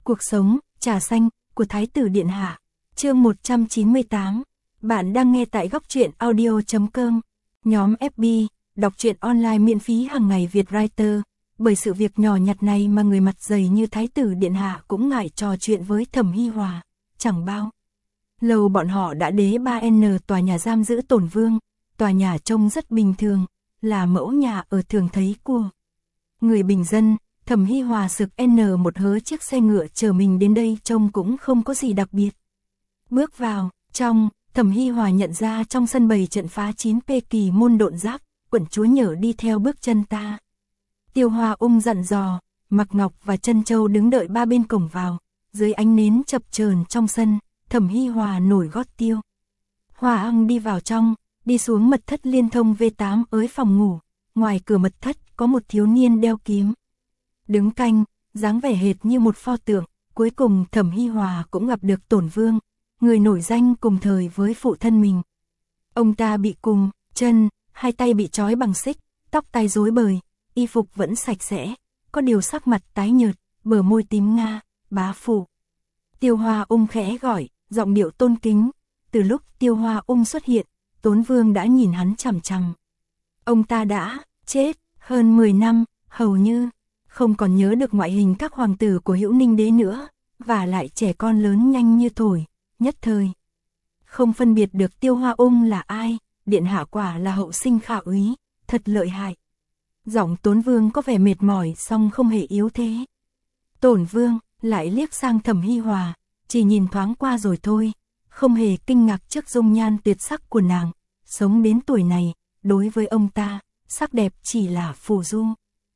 Cuộc sống, trà xanh, của Thái tử Điện Hạ. Chương 198. Bạn đang nghe tại góc truyện audio.com. Nhóm FB, đọc truyện online miễn phí hàng ngày Việt Writer. Bởi sự việc nhỏ nhặt này mà người mặt dày như Thái tử Điện Hạ cũng ngại trò chuyện với Thẩm Hi Hòa. Chẳng bao lâu bọn họ đã đến 3N tòa nhà giam giữ Tổn Vương. Tòa nhà trông rất bình thường, là mẫu nhà ở thường thấy của người bình dân. Thẩm Hi Hòa sực N một hớ chiếc xe ngựa chờ mình đến đây trông cũng không có gì đặc biệt. Bước vào trong, Thẩm Hi Hòa nhận ra trong sân bày trận phá 9P kỳ môn độn giáp, quận chúa Nhở đi theo bước chân ta. Tiêu Hoa dặn dò, Mạc Ngọc và Trân Châu đứng đợi ba bên cổng vào, dưới ánh nến chập chờn trong sân, Thẩm Hi Hòa nổi gót Tiêu Hoa đi vào trong, đi xuống mật thất liên thông V8 ới phòng ngủ, ngoài cửa mật thất có một thiếu niên đeo kiếm đứng canh, dáng vẻ hệt như một pho tượng. Cuối cùng Thẩm Hi Hòa cũng gặp được Tổn Vương, người nổi danh cùng thời với phụ thân mình. Ông ta bị cùng chân, hai tay bị trói bằng xích, tóc tai rối bời, y phục vẫn sạch sẽ, có điều sắc mặt tái nhợt, bờ môi tím nga. Bá phụ. Tiêu Hoa khẽ gọi, giọng điệu tôn kính. Từ lúc Tiêu Hoa xuất hiện, Tốn Vương đã nhìn hắn chằm chằm. Ông ta đã chết hơn 10 năm, hầu như không còn nhớ được ngoại hình các hoàng tử của Hữu Ninh đế nữa, và lại trẻ con lớn nhanh như thổi, nhất thời không phân biệt được Tiêu Hoa là ai. Điện hạ quả là hậu sinh khả úy, thật lợi hại. Giọng Tốn Vương có vẻ mệt mỏi song không hề yếu thế. Tổn Vương lại liếc sang Thẩm Hi Hòa, chỉ nhìn thoáng qua rồi thôi, không hề kinh ngạc trước dung nhan tuyệt sắc của nàng. Sống đến tuổi này, đối với ông ta, sắc đẹp chỉ là phù du.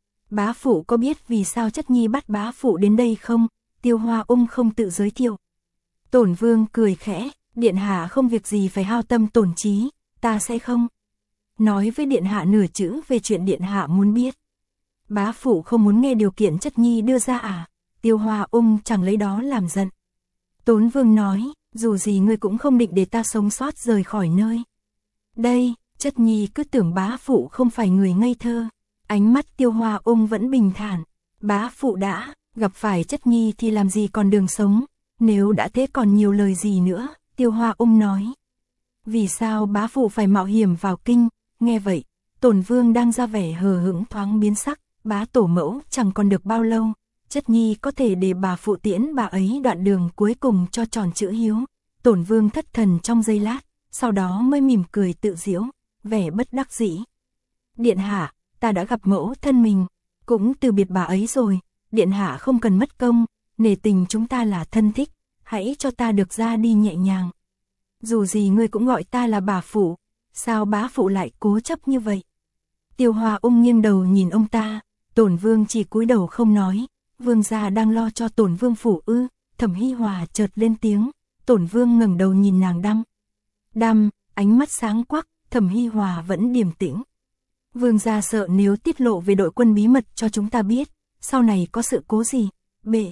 Bá phụ có biết vì sao chất nhi bắt bá phụ đến đây không? Tiêu Hoa không tự giới thiệu. Tổn Vương cười khẽ, điện hạ không việc gì phải hao tâm tổn trí, ta sẽ không nói với điện hạ nửa chữ về chuyện điện hạ muốn biết. Bá phụ không muốn nghe điều kiện chất nhi đưa ra à? Tiêu Hoa chẳng lấy đó làm giận. Tốn Vương nói, dù gì ngươi cũng không định để ta sống sót rời khỏi nơi đây, chất nhi cứ tưởng bá phụ không phải người ngây thơ. Ánh mắt Tiêu Hoa vẫn bình thản. Bá phụ đã gặp phải chất nhi thì làm gì còn đường sống, nếu đã thế còn nhiều lời gì nữa. Tiêu Hoa nói, vì sao bá phụ phải mạo hiểm vào kinh? Nghe vậy, Tổn Vương đang ra vẻ hờ hững thoáng biến sắc. Bá tổ mẫu chẳng còn được bao lâu, chất nhi có thể để bà phụ tiễn bà ấy đoạn đường cuối cùng cho tròn chữ hiếu. Tổn Vương thất thần trong giây lát, sau đó mới mỉm cười tự giễu, vẻ bất đắc dĩ. Điện hạ, ta đã gặp mẫu thân mình, cũng từ biệt bà ấy rồi. Điện hạ không cần mất công, nể tình chúng ta là thân thích, hãy cho ta được ra đi nhẹ nhàng. Dù gì ngươi cũng gọi ta là bà phụ, sao bá phụ lại cố chấp như vậy? Tiêu Hoa nghiêng đầu nhìn ông ta. Tổn Vương chỉ cúi đầu không nói. Vương gia đang lo cho Tổn Vương phủ ư? Thẩm Hi Hòa chợt lên tiếng. Tổn Vương ngẩng đầu nhìn nàng đăm, ánh mắt sáng quắc. Thẩm Hi Hòa vẫn điềm tĩnh. Vương gia sợ nếu tiết lộ về đội quân bí mật cho chúng ta biết, sau này có sự cố gì, bệ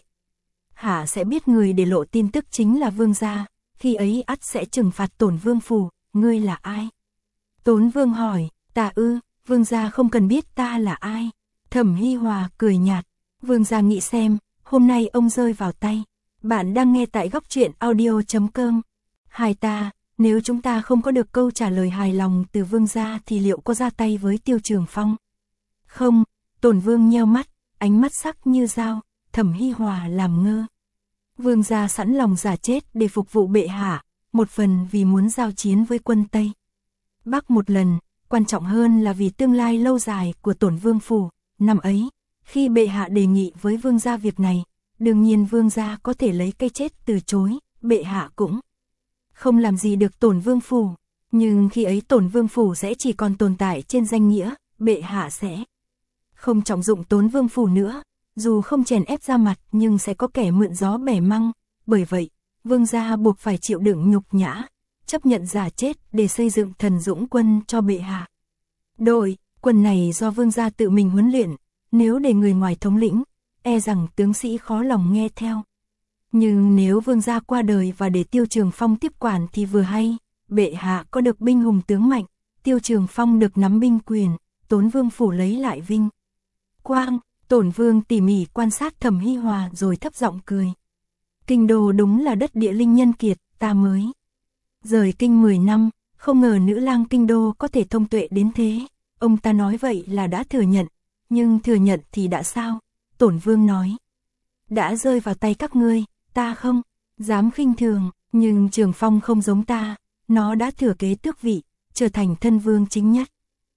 hạ sẽ biết người để lộ tin tức chính là vương gia, khi ấy ắt sẽ trừng phạt Tổn Vương phủ. Ngươi là ai? Tốn Vương hỏi. Ta ư? Vương gia không cần biết ta là ai. Thẩm Hi Hòa cười nhạt. Vương gia nghĩ xem, hôm nay ông rơi vào tay. Bạn đang nghe tại góc truyện audio.com. Hai ta, nếu chúng ta không có được câu trả lời hài lòng từ vương gia thì liệu có ra tay với Tiêu Trường Phong? Không. Tổn Vương nheo mắt, ánh mắt sắc như dao. Thẩm Hi Hòa làm ngơ. Vương gia sẵn lòng giả chết để phục vụ bệ hạ, một phần vì muốn giao chiến với quân Tây Bắc một lần, quan trọng hơn là vì tương lai lâu dài của Tổn Vương phủ. Năm ấy, khi bệ hạ đề nghị với vương gia việc này, đương nhiên vương gia có thể lấy cái chết từ chối, bệ hạ cũng không làm gì được Tổn Vương phủ. Nhưng khi ấy Tổn Vương phủ sẽ chỉ còn tồn tại trên danh nghĩa, bệ hạ sẽ không trọng dụng Tổn Vương phủ nữa, dù không chèn ép ra mặt nhưng sẽ có kẻ mượn gió bẻ măng. Bởi vậy, vương gia buộc phải chịu đựng nhục nhã, chấp nhận giả chết để xây dựng Thần Dũng quân cho bệ hạ. Đội quân này do vương gia tự mình huấn luyện, nếu để người ngoài thống lĩnh, e rằng tướng sĩ khó lòng nghe theo. Nhưng nếu vương gia qua đời và để Tiêu Trường Phong tiếp quản thì vừa hay, bệ hạ có được binh hùng tướng mạnh, Tiêu Trường Phong được nắm binh quyền, Tốn Vương phủ lấy lại vinh quang. Tổn Vương tỉ mỉ quan sát Thẩm Hi Hòa rồi thấp giọng cười. Kinh đô đúng là đất địa linh nhân kiệt, ta mới rời kinh 10 năm, không ngờ nữ lang kinh đô có thể thông tuệ đến thế. Ông ta nói vậy là đã thừa nhận, nhưng thừa nhận thì đã sao? Tổn Vương nói. Đã rơi vào tay các ngươi, ta không dám khinh thường, nhưng Trường Phong không giống ta, nó đã thừa kế tước vị, trở thành thân vương chính nhất.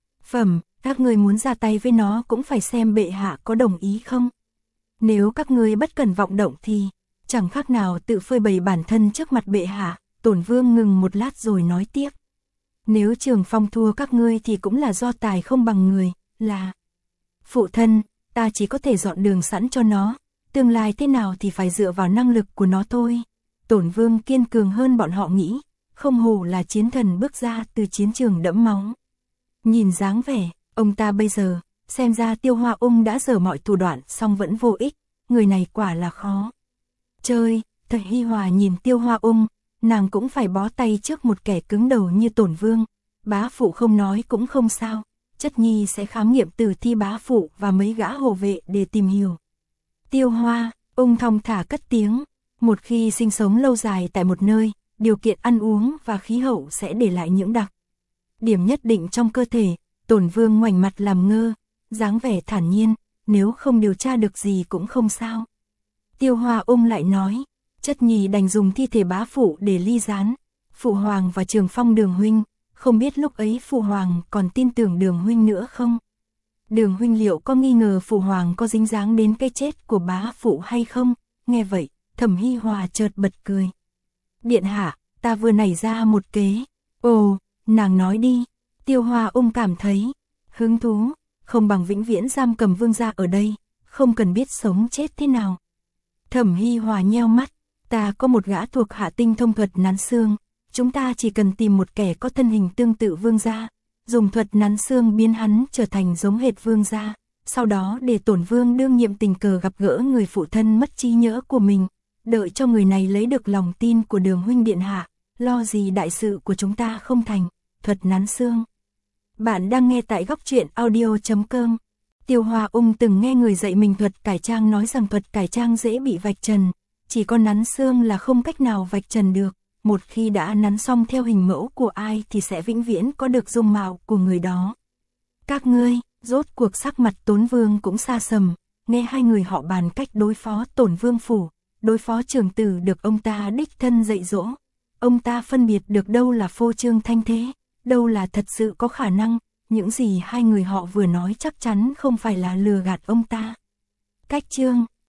Các ngươi muốn ra tay với nó cũng phải xem bệ hạ có đồng ý không. Nếu các ngươi bất cần vọng động thì chẳng khác nào tự phơi bày bản thân trước mặt bệ hạ. Tổn Vương ngừng một lát rồi nói tiếp. Nếu Trường Phong thua các ngươi thì cũng là do tài không bằng người, là phụ thân, ta chỉ có thể dọn đường sẵn cho nó, tương lai thế nào thì phải dựa vào năng lực của nó thôi. Tổn Vương kiên cường hơn bọn họ nghĩ, không hổ là chiến thần bước ra từ chiến trường đẫm máu. Nhìn dáng vẻ, ông ta bây giờ, xem ra Tiêu Hoa Ung đã dở mọi thủ đoạn song vẫn vô ích, người này quả là khó chơi. Thật Hi Hòa nhìn Tiêu Hoa Ung, nàng cũng phải bó tay trước một kẻ cứng đầu như Tổn Vương. Bá phụ không nói cũng không sao, chất nhi sẽ khám nghiệm tử thi bá phụ và mấy gã hộ vệ để tìm hiểu. Tiêu Hoa Ung thong thả cất tiếng, một khi sinh sống lâu dài tại một nơi, điều kiện ăn uống và khí hậu sẽ để lại những đặc điểm nhất định trong cơ thể. Tổn Vương ngoảnh mặt làm ngơ, dáng vẻ thản nhiên, nếu không điều tra được gì cũng không sao. Tiêu Hoa Ung lại nói, chất nhi đành dùng thi thể bá phụ để ly gián. Phụ hoàng và Trường Phong Đường huynh, không biết lúc ấy phụ hoàng còn tin tưởng Đường huynh nữa không? Đường huynh liệu có nghi ngờ phụ hoàng có dính dáng đến cái chết của bá phụ hay không? Nghe vậy, Thẩm Hi Hòa chợt bật cười. Điện hạ, ta vừa nảy ra một kế. Ồ, nàng nói đi. Tiêu Hoa Ung cảm thấy hứng thú, không bằng vĩnh viễn giam cầm vương gia ở đây, không cần biết sống chết thế nào. Thẩm Hi Hòa nheo mắt, ta có một gã thuộc hạ tinh thông thuật nắn xương, chúng ta chỉ cần tìm một kẻ có thân hình tương tự vương gia, dùng thuật nắn xương biến hắn trở thành giống hệt vương gia, sau đó để Tổn Vương đương nhiệm tình cờ gặp gỡ người phụ thân mất trí nhớ của mình, đợi cho người này lấy được lòng tin của Đường huynh điện hạ, lo gì đại sự của chúng ta không thành. Thuật nắn xương. Bạn đang nghe tại góc truyện audio.com. Tiêu Hoa Ung từng nghe người dạy mình thuật cải trang nói rằng thuật cải trang dễ bị vạch trần, chỉ có nắn xương là không cách nào vạch trần được, một khi đã nắn xong theo hình mẫu của ai thì sẽ vĩnh viễn có được dung mạo của người đó. Các ngươi, rốt cuộc sắc mặt Tốn Vương cũng xa sầm, nghe hai người họ bàn cách đối phó Tổn Vương phủ, đối phó trưởng tử được ông ta đích thân dạy dỗ. Ông ta phân biệt được đâu là phô trương thanh thế, đâu là thật sự có khả năng, những gì hai người họ vừa nói chắc chắn không phải là lừa gạt ông ta. Cách chương